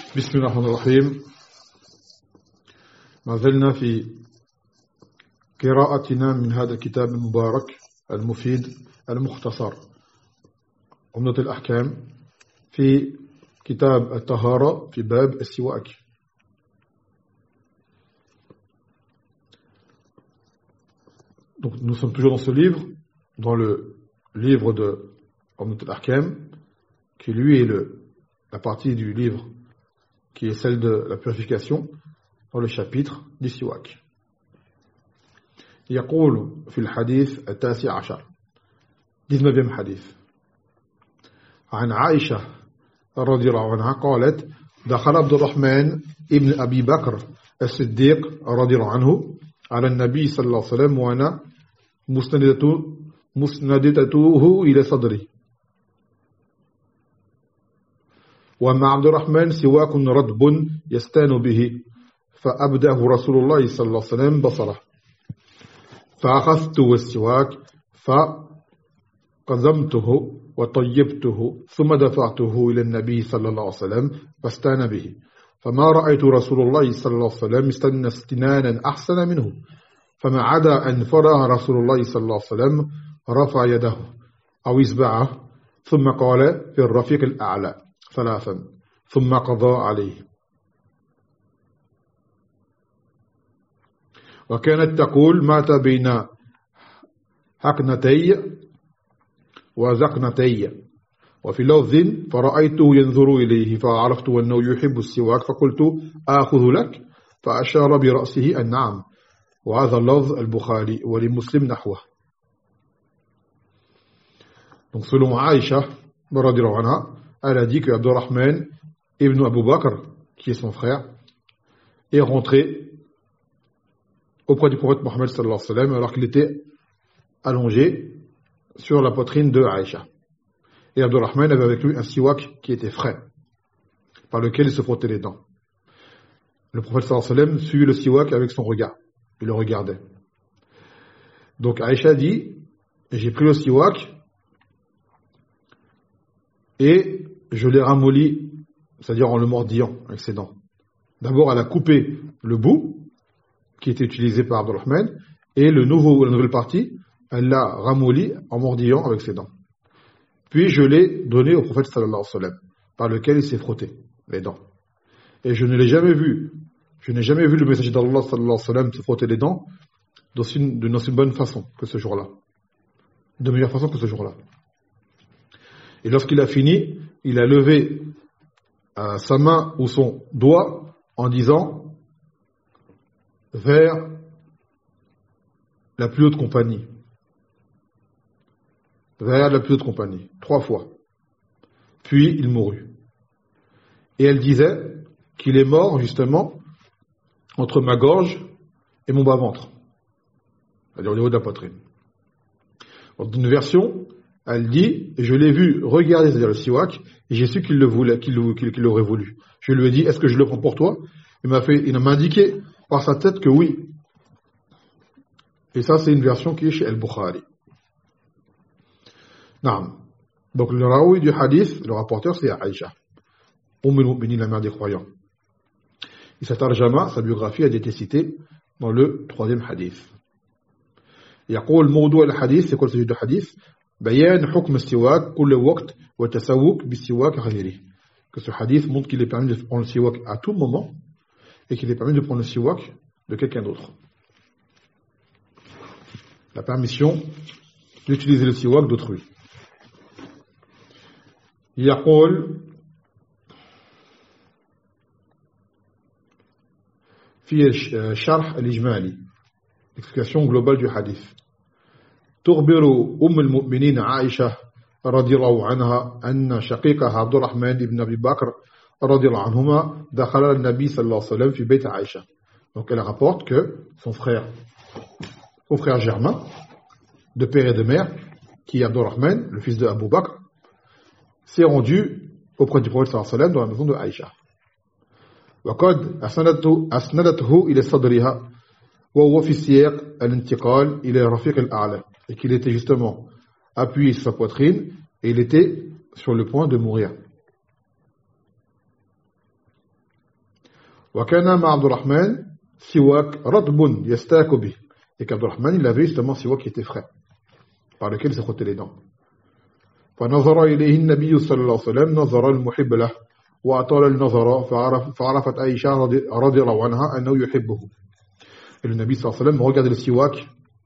بسم الله الرحمن الرحيم. ما زلنا في قراءتنا من هذا الكتاب المبارك المفيد المختصر عمدة الأحكام في كتاب الطهارة في باب السواك. Donc nous sommes toujours dans ce livre, dans le livre de Umdat al-Ahkam, qui lui est la partie du livre qui est celle de la purification, dans le chapitre du siwak. يقول في الحديث التاسع عشر 19e حديث عن عائشة رضي الله عنها قالت دخل عبد الرحمن ابن أبي بكر الصديق رضي الله عنه على النبي صلى الله عليه وسلم وأنا مسندته إلى صدري ومع عبد الرحمن سواك رطب يستان به فأبدأه رسول الله صلى الله عليه وسلم بصره فأخذت السواك فقزمته وطيبته ثم دفعته إلى النبي صلى الله عليه وسلم فاستان به فما رأيت رسول الله صلى الله عليه وسلم استنى استنانا أحسن منه فما عدا أن فرغ رسول الله صلى الله عليه وسلم رفع يده أو إصبعه ثم قال في الرفيق الأعلى ثلاثا ثم قضى عليه. وكانت تقول مات بين حقنتي وزقنتي وفي لفظ فرأيته ينظر إليه فعرفت أنه يحب السواك فقلت آخذ لك فأشار برأسه النعم وهذا اللفظ البخاري ولمسلم نحوه. Donc selon Aïcha radhiyallahu anha, elle a dit que Abdurrahman ibn Abu Bakr, qui est son frère, est rentré auprès du prophète Mohammed sallallahu alayhi wa sallam alors qu'il était allongé sur la poitrine de Aïcha. Et Abdurrahman avait avec lui un siwak qui était frais, par lequel il se frottait les dents. Le prophète sallallahu alayhi wa sallam suivit le siwak avec son regard. Il le regardait. Donc Aïcha dit, j'ai pris le siwak et je l'ai ramolli, c'est-à-dire en le mordillant avec ses dents. D'abord, elle a coupé le bout qui était utilisé par Abdurrahman et la nouvelle partie, elle l'a ramolli en mordillant avec ses dents. Puis je l'ai donné au prophète sallallahu alayhi wa sallam, par lequel il s'est frotté les dents. Et je ne l'ai jamais vu. Je n'ai jamais vu le messager d'Allah sallallahu alayhi wa sallam se frotter les dents dans une bonne façon que ce jour-là. De meilleure façon que ce jour-là. Et lorsqu'il a fini, il a levé sa main ou son doigt en disant vers la plus haute compagnie. Vers la plus haute compagnie. 3 fois. Puis il mourut. Et elle disait qu'il est mort justement entre ma gorge et mon bas-ventre. C'est-à-dire au niveau de la poitrine. Dans une version, elle dit, je l'ai vu regarder, c'est-à-dire le siwak, et j'ai su qu'il le voulait, qu'il l'aurait voulu. Je lui ai dit, est-ce que je le prends pour toi? Il m'a indiqué par sa tête que oui. Et ça, c'est une version qui est chez Al-Bukhari. Naam. Donc le raoui du hadith, le rapporteur, c'est Aïcha. al-Mu'minin, la mère des croyants. Et sa tarjama, sa biographie, a été citée dans le 3e hadith. يقول موضوع الحديث, c'est quoi le sujet du hadith? بيان حكم السواك كل وقت والتسوق بالسواك غيره. Que ce hadith montre qu'il est permis de prendre le siwak à tout moment et qu'il est permis de prendre le siwak de quelqu'un d'autre. La permission d'utiliser le siwak d'autrui. يقول في الشرح الإجمالي, l'explication globale du hadith. تخبر المؤمنين عائشة رضي الله عنها أن شقيقها عبد الرحمن بن أبي بكر رضي الله عنهما دخل النبي صلى الله عليه وسلم في بيت عائشة. Donc elle rapporte que son frère germain, de père et de mère, qui est Abdurrahman, le fils de Abu Bakr, s'est rendu auprès du prophète sallallahu alayhi wa sallam dans la maison de Aïcha. وقد أسندته إلى صدرها وهو في سياق الانتقال إلى رفيق الأعلى, et qu'il était justement appuyé sur sa poitrine et il était sur le point de mourir. وكان مع عبد الرحمن سواك رطب يستاك به. Et qu'Abdurrahman, il avait justement un siwak qui était frais, par lequel il s'est frotté les dents. فنظر إليه النبي صلى الله عليه وسلم نظر المحب له وأطال النظر فعرفت عائشة رضي الله عنها أنه يحبه. Et le Nabi sallallahu alayhi wa sallam regardait le siwak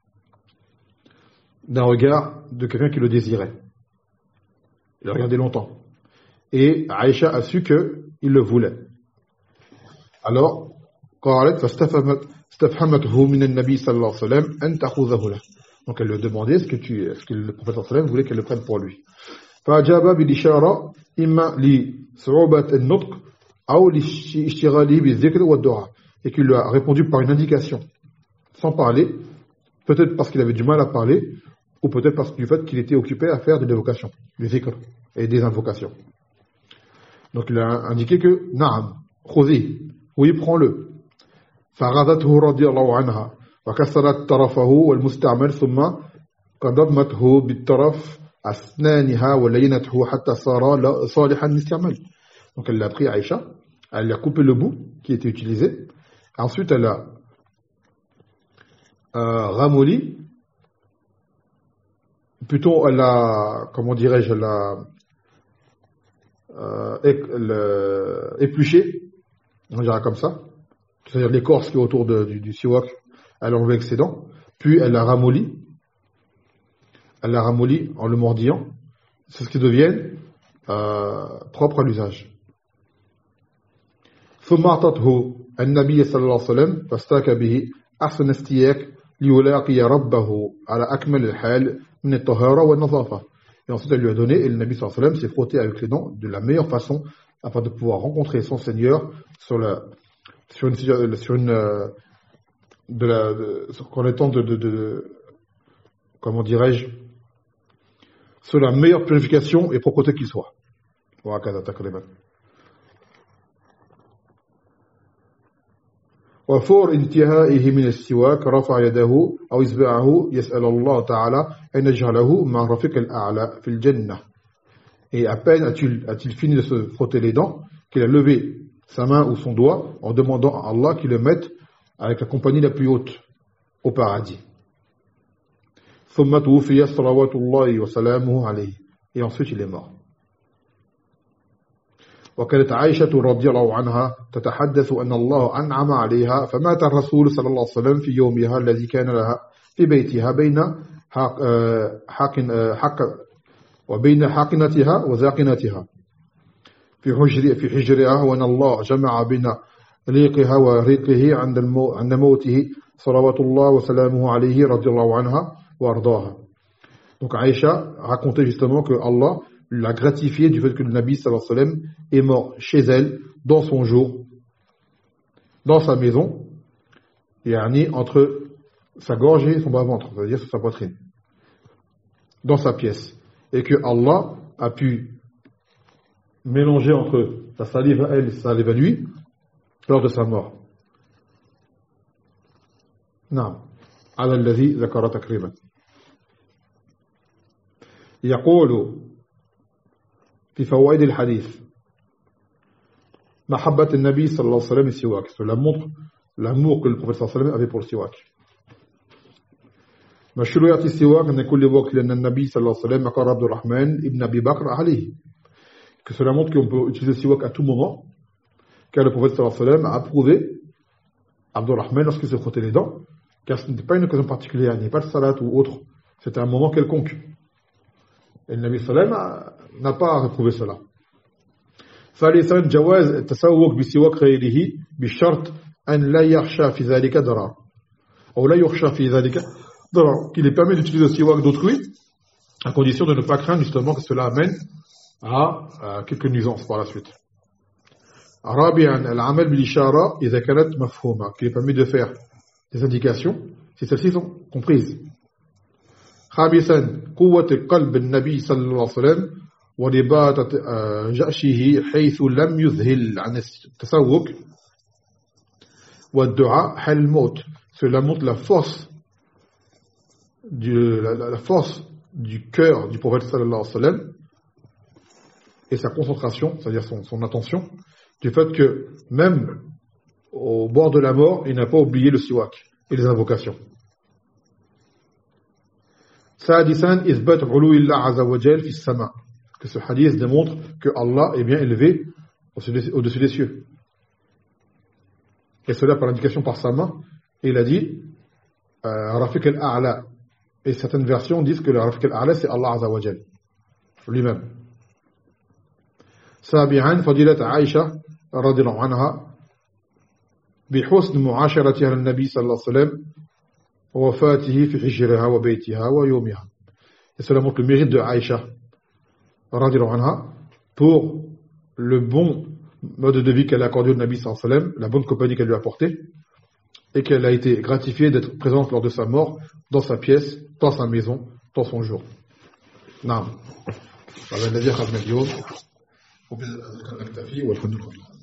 d'un regard de quelqu'un qui le désirait. Il a regardé longtemps. Et Aïcha a su qu'il le voulait. Alors, قالت فاستفهمته من النبي صلى الله عليه وسلم أن تأخذه له. Donc elle lui demandait est-ce que le prophète sallallahu alayhi wa sallam voulait qu'elle le prenne pour lui. فأجاب بالإشارة إما لصعوبة النطق أو لاشتغاله بالذكر والدعاء. Et qu'il lui a répondu par une indication, sans parler, peut-être parce qu'il avait du mal à parler, ou peut-être parce du fait qu'il était occupé à faire de l'évocation, du zikr et des invocations. Donc il a indiqué que Naam, khudhi, oui, prends-le. فغضته رضي الله عنها وكسرت طرفه والمستعمل ثم قضمته بالطرف أسنانها ولينته حتى صار صالحا للاستعمال. Donc elle l'a pris Aïcha, elle a coupé le bout qui était utilisé. Ensuite, elle a ramolli, plutôt elle a, comment dirais-je, elle a épluché, on dirait comme ça, c'est-à-dire l'écorce qui est autour du siwak, elle a enlevé avec ses dents, puis elle l'a ramolli en le mordillant, c'est ce qui devient propre à l'usage. ثم أعطته النبي صلى الله عليه وسلم فاستاك به أحسن استياك ليلاقي ربه على أكمل الحال من الطهارة والنظافة. Et ensuite elle lui a donné et le Nabi sallallahu alayhi wa sallam s'est frotté avec les dents de la meilleure façon afin de pouvoir rencontrer son Seigneur en étant comment dirais-je, sur la meilleure purification et propreté qu'il soit. وهكذا تقريبا. وفور انتهائه من السواك رفع يده أو إصبعه يسأل الله تعالى أن يجعله مع رفيق الأعلى في الجنة. Et à peine a-t-il fini de se frotter les dents qu'il a levé sa main ou son doigt en demandant à Allah qu'il le mette avec la compagnie la plus haute au paradis. ثم توفي صلوات الله وسلامه عليه. Et ensuite il est mort. وكانت عائشة رضي الله عنها تتحدث أن الله أنعم عليها فمات الرسول صلى الله عليه وسلم في يومها الذي كان لها في بيتها وبين حاقنتها وزاقنتها في حجرها وأن الله جمع بين ريقها وريقه عند موته صلوات الله وسلامه عليه رضي الله عنها وأرضاها. Donc Aïcha racontait justement que Allah l'a gratifié du fait que le Nabi sallallahu alayhi wa sallam est mort chez elle, dans son jour, dans sa maison, et entre sa gorge et son bas-ventre, c'est-à-dire sur sa poitrine, dans sa pièce. Et que Allah a pu mélanger entre sa salive à elle et sa salive à lui lors de sa mort. نعم على الذي ذكر تقريبا. يقول في فوائد الحديث محبة النبي صلى الله عليه وسلم السواك. Cela montre l'amour que le prophète صلى الله عليه وسلم avait pour le siwak. مشروعية السواك أن كل وقت لأن النبي صلى الله عليه وسلم أقر عبد الرحمن ابن أبي بكر عليه. Que cela montre qu'on peut utiliser le siwak à tout moment, car le prophète صلى الله عليه وسلم a approuvé Abdurrahman lorsqu'il se frottait les dents, car ce n'était pas une occasion particulière, il n'y a pas de salat ou autre, c'était un moment quelconque. Et le Nabi sallallahu alayhi wa sallam n'a pas réprouvé cela. ثالثا جواز التسوق بسواك غيره بشرط أن لا يخشى في ذلك ضرر أو لا يخشى في ذلك ضرر, qu'il est permis d'utiliser le siwak d'autrui à condition de ne pas craindre justement que cela amène à quelques nuisances par la suite. رابعا العمل بالإشارة إذا كانت مفهومة, qu'il est permis de faire des indications si celles-ci sont comprises. خامسا قوة قلب النبي صلى الله عليه وسلم ورباطة جأشه حيث لم يذهل عن التسوق والدعاء حال الموت. Cela montre la force du cœur du prophète sallallahu alayhi wa sallam et sa concentration, c'est-à-dire son attention, du fait que même au bord de la mort, il n'a pas oublié le siwak et les invocations. Sadisan isbat uluillah azza wa jal fi sama. Que ce hadith démontre que Allah est bien élevé au-dessus des cieux. Et cela par l'indication par sa main. Et il a dit Rafiq al-A'la. Et certaines versions disent que le Rafiq al-A'la c'est Allah azza wa jal lui-même. Sabi'an fadilat Aïcha radiyallahu anha بحسن معاشرتها للنبي صلى الله عليه وسلم ووفاته في حجرها وبيتها ويومها. Et cela montre le mérite de Aïcha radiyallahu anha pour le bon mode de vie qu'elle a accordé au Nabi sallallahu alayhi wa sallam, la bonne compagnie qu'elle lui a apportée, et qu'elle a été gratifiée d'être présente lors de sa mort, dans sa pièce, dans sa maison, dans son jour. Naam.